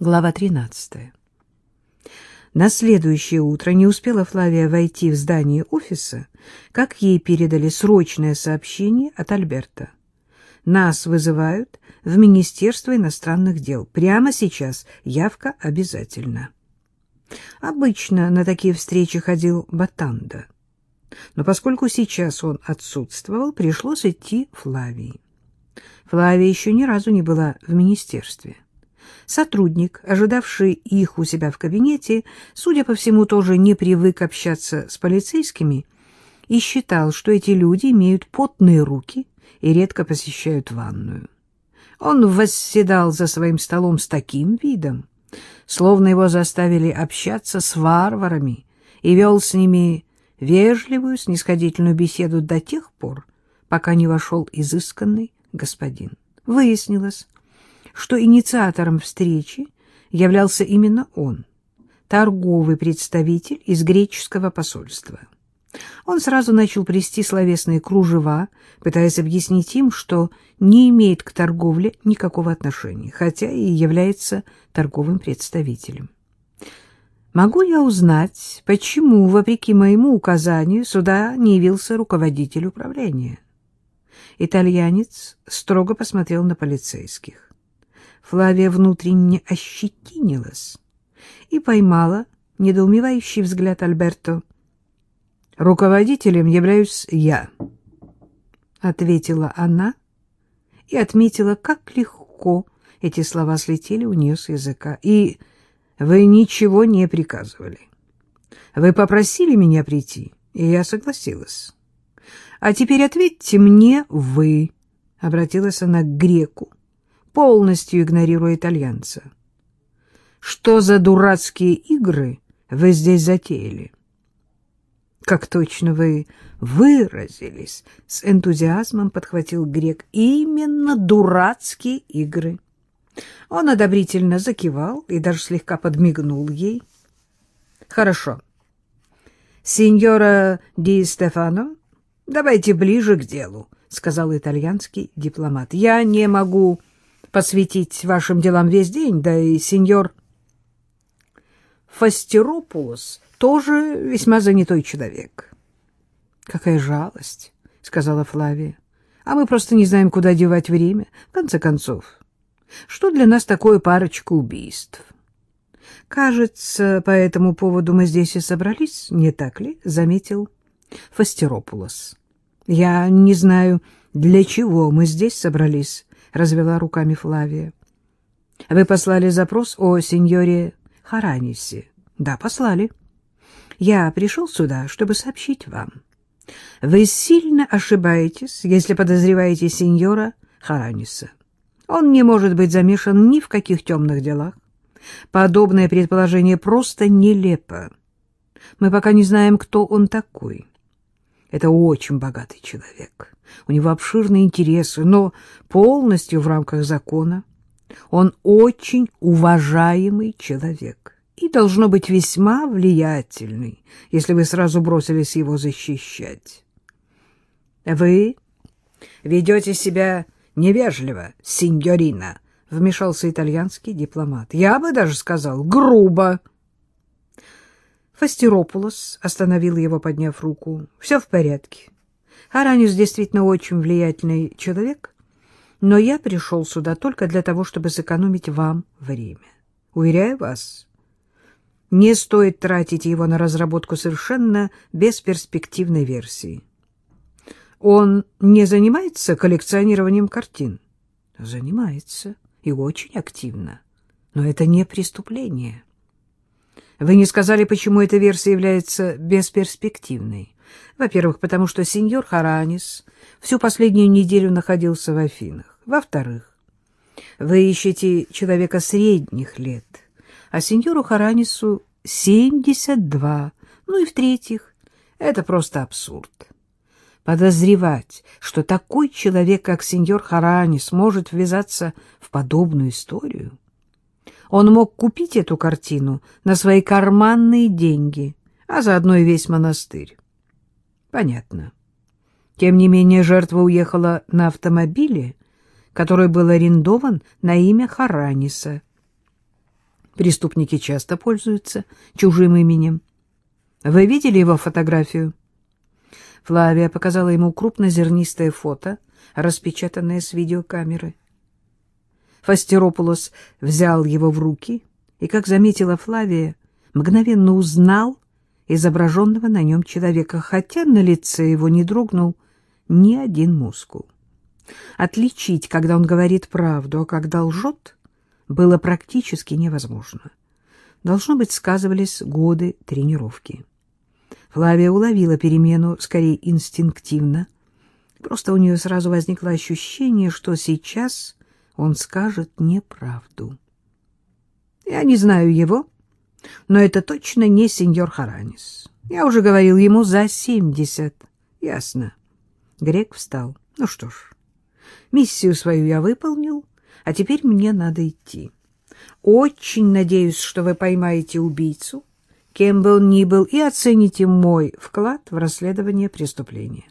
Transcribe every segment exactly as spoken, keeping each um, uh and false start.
Глава тринадцатая. На следующее утро не успела Флавия войти в здание офиса, как ей передали срочное сообщение от Альберто. «Нас вызывают в Министерство иностранных дел. Прямо сейчас. Явка обязательна». Обычно на такие встречи ходил Батанда. Но поскольку сейчас он отсутствовал, пришлось идти Флавии. Флавия еще ни разу не была в министерстве. Сотрудник, ожидавший их у себя в кабинете, судя по всему, тоже не привык общаться с полицейскими и считал, что эти люди имеют потные руки и редко посещают ванную. Он восседал за своим столом с таким видом, словно его заставили общаться с варварами, и вел с ними вежливую, снисходительную беседу до тех пор, пока не вошел изысканный господин. Выяснилось, что инициатором встречи являлся именно он, торговый представитель из греческого посольства. Он сразу начал плести словесные кружева, пытаясь объяснить им, что не имеет к торговле никакого отношения, хотя и является торговым представителем. «Могу я узнать, почему, вопреки моему указанию, сюда не явился руководитель управления?» Итальянец строго посмотрел на полицейских. Флавия внутренне ощетинилась и поймала недоумевающий взгляд Альберто. «Руководителем являюсь я», — ответила она и отметила, как легко эти слова слетели у нее с языка. «И вы ничего не приказывали. Вы попросили меня прийти, и я согласилась. А теперь ответьте мне вы», — обратилась она к греку, полностью игнорируя итальянца. «Что за дурацкие игры вы здесь затеяли?» «Как точно вы выразились!» — с энтузиазмом подхватил грек. «Именно дурацкие игры!» Он одобрительно закивал и даже слегка подмигнул ей. «Хорошо. Синьора Ди Стефано, давайте ближе к делу», — сказал итальянский дипломат. «Я не могу посвятить вашим делам весь день, да и сеньор Фастеропулос тоже весьма занятой человек». «Какая жалость», — сказала Флавия. «А мы просто не знаем, куда девать время. В конце концов, что для нас такое парочка убийств?» «Кажется, по этому поводу мы здесь и собрались, не так ли?» — заметил Фастеропулос. «Я не знаю, для чего мы здесь собрались», — развела руками Флавия. «Вы послали запрос о сеньоре Харанисе?» «Да, послали. Я пришел сюда, чтобы сообщить вам. Вы сильно ошибаетесь, если подозреваете сеньора Хараниса. Он не может быть замешан ни в каких темных делах. Подобное предположение просто нелепо. Мы пока не знаем, кто он такой. Это очень богатый человек. У него обширные интересы, но полностью в рамках закона. Он очень уважаемый человек и должно быть весьма влиятельный, если вы сразу бросились его защищать. Вы ведете себя невежливо, синьорина, — вмешался итальянский дипломат. Я бы даже сказал, грубо. Фастеропулос остановил его, подняв руку. Все в порядке. Харанис действительно очень влиятельный человек, но я пришел сюда только для того, чтобы сэкономить вам время. Уверяю вас, не стоит тратить его на разработку совершенно бесперспективной версии. Он не занимается коллекционированием картин? Занимается, и очень активно. Но это не преступление. Вы не сказали, почему эта версия является бесперспективной. Во-первых, потому что сеньор Харанис всю последнюю неделю находился в Афинах. Во-вторых, вы ищете человека средних лет, а сеньору Харанису семьдесят два. Ну и в-третьих, это просто абсурд. Подозревать, что такой человек, как сеньор Харанис, может ввязаться в подобную историю. Он мог купить эту картину на свои карманные деньги, а заодно и весь монастырь. Понятно. Тем не менее, жертва уехала на автомобиле, который был арендован на имя Хараниса. Преступники часто пользуются чужим именем. Вы видели его фотографию? Флавия показала ему крупнозернистое фото, распечатанное с видеокамеры. Фастеропулос взял его в руки и, как заметила Флавия, мгновенно узнал изображенного на нем человека, хотя на лице его не дрогнул ни один мускул. Отличить, когда он говорит правду, а когда лжет, было практически невозможно. Должно быть, сказывались годы тренировки. Флавия уловила перемену скорее инстинктивно. Просто у нее сразу возникло ощущение, что сейчас он скажет неправду. Я не знаю его, но это точно не сеньор Харанис. Я уже говорил ему за семьдесят. Ясно. Грек встал. Ну что ж, миссию свою я выполнил, а теперь мне надо идти. Очень надеюсь, что вы поймаете убийцу, кем бы он ни был, и оцените мой вклад в расследование преступления.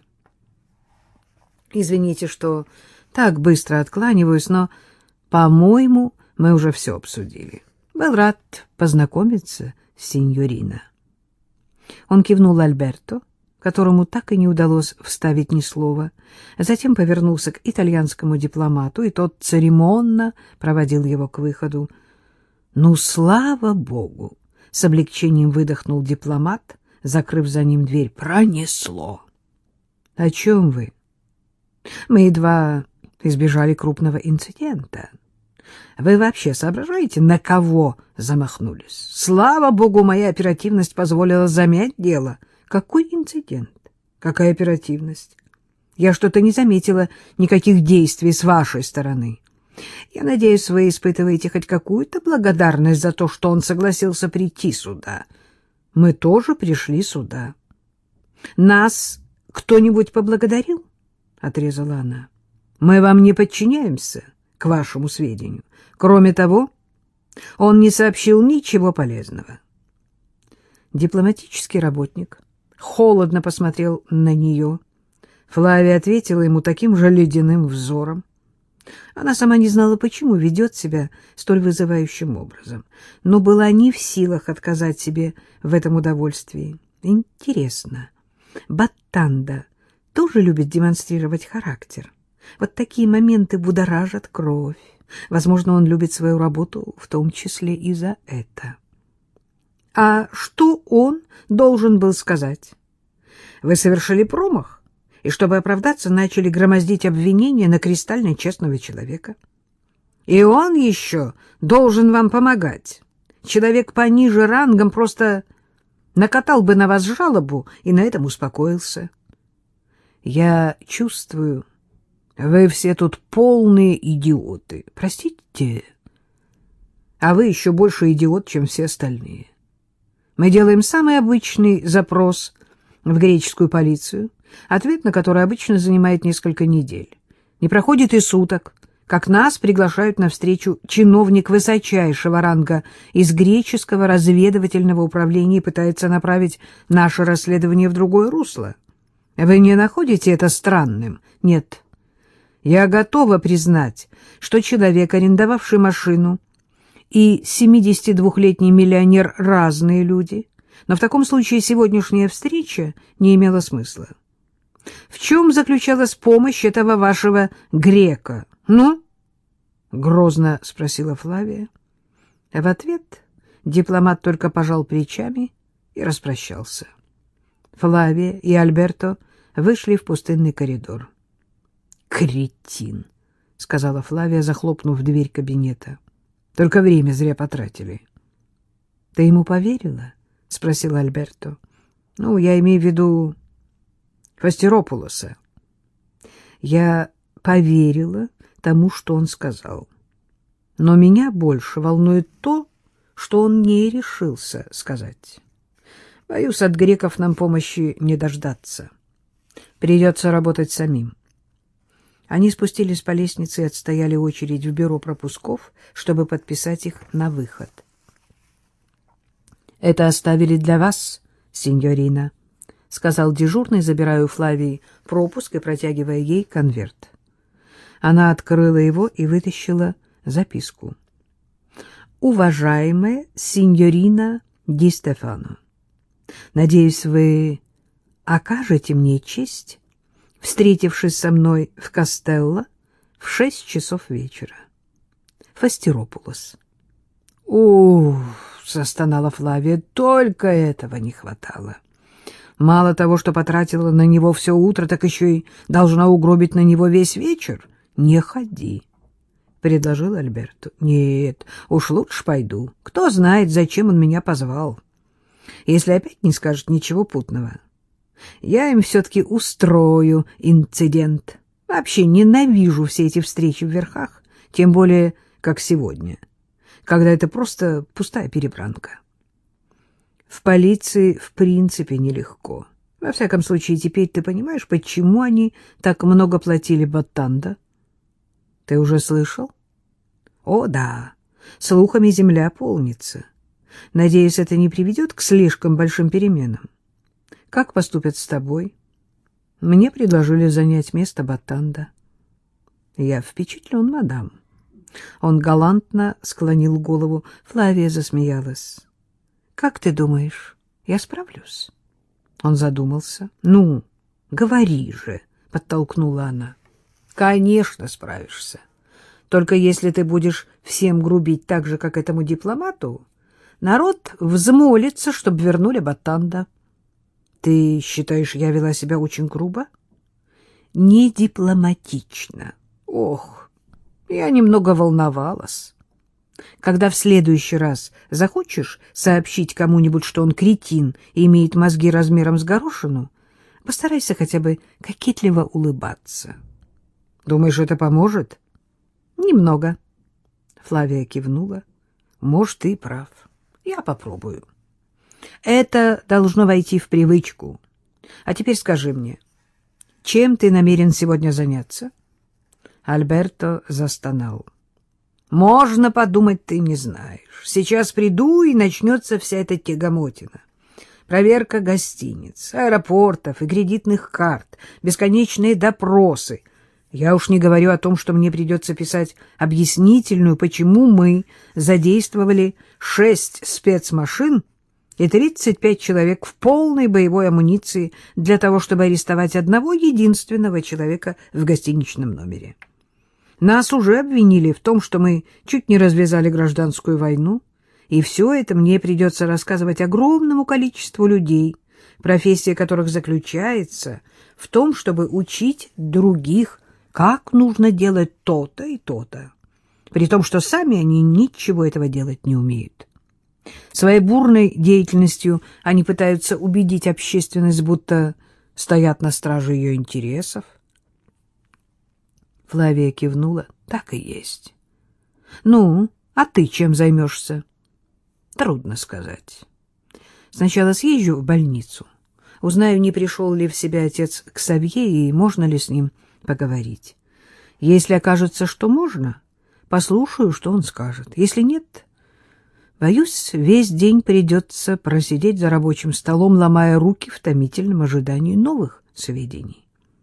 Извините, что так быстро откланиваюсь, но, по-моему, мы уже все обсудили. Был рад познакомиться, синьорина. Он кивнул Альберто, которому так и не удалось вставить ни слова, затем повернулся к итальянскому дипломату, и тот церемонно проводил его к выходу. «Ну, слава богу!» — с облегчением выдохнул дипломат, закрыв за ним дверь. «Пронесло!» «О чем вы?» «Мы едва избежали крупного инцидента. Вы вообще соображаете, на кого замахнулись? Слава богу, моя оперативность позволила замять дело». Какой инцидент? Какая оперативность? Я что-то не заметила никаких действий с вашей стороны. Я надеюсь, вы испытываете хоть какую-то благодарность за то, что он согласился прийти сюда. Мы тоже пришли сюда. Нас кто-нибудь поблагодарил? Отрезала она. Мы вам не подчиняемся, к вашему сведению. Кроме того, он не сообщил ничего полезного. Дипломатический работник холодно посмотрел на нее. Флавия ответила ему таким же ледяным взором. Она сама не знала, почему ведет себя столь вызывающим образом, но была не в силах отказать себе в этом удовольствии. Интересно, Баттанда тоже любит демонстрировать характер? Вот такие моменты будоражат кровь. Возможно, он любит свою работу, в том числе и за это. А что он должен был сказать? Вы совершили промах, и, чтобы оправдаться, начали громоздить обвинения на кристально честного человека. И он еще должен вам помогать. Человек пониже рангом просто накатал бы на вас жалобу и на этом успокоился. Я чувствую, вы все тут полные идиоты. Простите, а вы еще больше идиот, чем все остальные. Мы делаем самый обычный запрос в греческую полицию, ответ на который обычно занимает несколько недель. Не проходит и суток, как нас приглашают на встречу чиновник высочайшего ранга из греческого разведывательного управления и пытается направить наше расследование в другое русло. Вы не находите это странным? Нет. Я готова признать, что человек, арендовавший машину, и семидесятидвухлетний миллионер — разные люди, но в таком случае сегодняшняя встреча не имела смысла. В чем заключалась помощь этого вашего грека? Ну? — грозно спросила Флавия. В ответ дипломат только пожал плечами и распрощался. Флавия и Альберто вышли в пустынный коридор. «Кретин!» — сказала Флавия, захлопнув дверь кабинета. «Только время зря потратили». «Ты ему поверила?» — спросил Альберто. «Ну, я имею в виду Фастеропулоса». «Я поверила тому, что он сказал. Но меня больше волнует то, что он не решился сказать. Боюсь, от греков нам помощи не дождаться. Придется работать самим». Они спустились по лестнице и отстояли очередь в бюро пропусков, чтобы подписать их на выход. «Это оставили для вас, синьорина», — сказал дежурный, забирая у Флавии пропуск и протягивая ей конверт. Она открыла его и вытащила записку. Уважаемая синьорина Ди Стефано, надеюсь, вы окажете мне честь, встретившись со мной в Кастелло в шесть часов вечера. Фастиропулос. — Ух! — застонала Флавия. — Только этого не хватало. Мало того, что потратила на него все утро, так еще и должна угробить на него весь вечер. — Не ходи, — предложил Альберто. — Нет, уж лучше пойду. Кто знает, зачем он меня позвал. Если опять не скажет ничего путного, я им все-таки устрою инцидент. Вообще ненавижу все эти встречи в верхах, тем более, как сегодня, когда это просто пустая перебранка. В полиции в принципе нелегко. Во всяком случае, теперь ты понимаешь, почему они так много платили Батанда? Ты уже слышал? О, да, слухами земля полнится. Надеюсь, это не приведет к слишком большим переменам. Как поступят с тобой? Мне предложили занять место Батанда. Я впечатлен, мадам. Он галантно склонил голову. Флавия засмеялась. Как ты думаешь, я справлюсь? Он задумался. Ну, говори же, подтолкнула она. Конечно, справишься. Только если ты будешь всем грубить так же, как этому дипломату, народ взмолится, чтобы вернули Батанда. Ты считаешь, я вела себя очень грубо? Не дипломатично. Ох, я немного волновалась. Когда в следующий раз захочешь сообщить кому-нибудь, что он кретин и имеет мозги размером с горошину, постарайся хотя бы кокетливо улыбаться. Думаешь, это поможет? Немного. Флавия кивнула. Может, ты прав. Я попробую. Это должно войти в привычку. А теперь скажи мне, чем ты намерен сегодня заняться? Альберто застонал. Можно подумать, ты не знаешь. Сейчас приду, и начнется вся эта тягомотина. Проверка гостиниц, аэропортов и кредитных карт, бесконечные допросы. Я уж не говорю о том, что мне придется писать объяснительную, почему мы задействовали шесть спецмашин и тридцать пять человек в полной боевой амуниции для того, чтобы арестовать одного единственного человека в гостиничном номере. Нас уже обвинили в том, что мы чуть не развязали гражданскую войну, и все это мне придется рассказывать огромному количеству людей, профессия которых заключается в том, чтобы учить других, как нужно делать то-то и то-то, при том, что сами они ничего этого делать не умеют. Своей бурной деятельностью они пытаются убедить общественность, будто стоят на страже ее интересов. Флавия кивнула. Так и есть. Ну, а ты чем займешься? Трудно сказать. Сначала съезжу в больницу. Узнаю, не пришел ли в себя отец Ксавье и можно ли с ним поговорить. Если окажется, что можно, послушаю, что он скажет. Если нет, боюсь, весь день придется просидеть за рабочим столом, ломая руки в томительном ожидании новых сведений.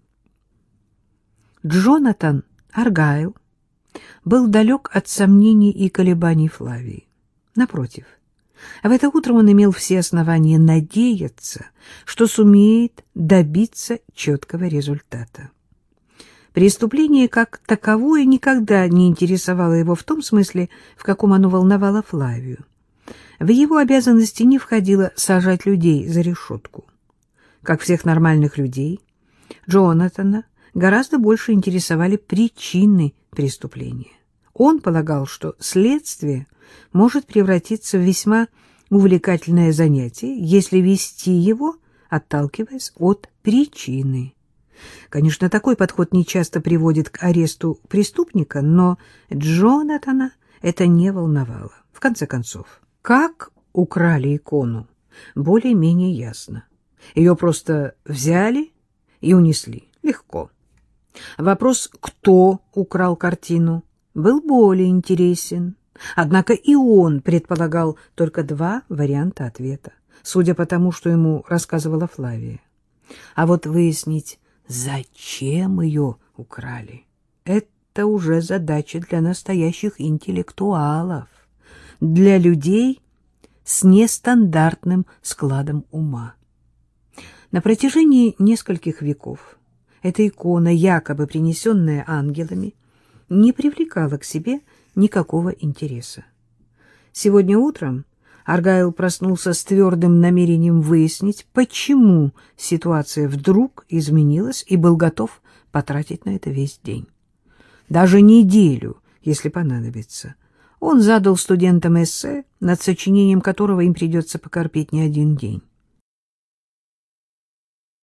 Джонатан Аргайл был далек от сомнений и колебаний Флавии. Напротив, в это утро он имел все основания надеяться, что сумеет добиться четкого результата. Преступление как таковое никогда не интересовало его в том смысле, в каком оно волновало Флавию. В его обязанности не входило сажать людей за решетку. Как всех нормальных людей, Джонатана гораздо больше интересовали причины преступления. Он полагал, что следствие может превратиться в весьма увлекательное занятие, если вести его, отталкиваясь от причины. Конечно, такой подход нечасто приводит к аресту преступника, но Джонатана это не волновало. В конце концов, как украли икону, более-менее ясно. Ее просто взяли и унесли. Легко. Вопрос, кто украл картину, был более интересен. Однако и он предполагал только два варианта ответа, судя по тому, что ему рассказывала Флавия. А вот выяснить, зачем ее украли, это уже задача для настоящих интеллектуалов. для людей с нестандартным складом ума. На протяжении нескольких веков эта икона, якобы принесенная ангелами, не привлекала к себе никакого интереса. Сегодня утром Аргайл проснулся с твердым намерением выяснить, почему ситуация вдруг изменилась, и был готов потратить на это весь день. Даже неделю, если понадобится. Он задал студентам эссе, над сочинением которого им придется покорпеть не один день.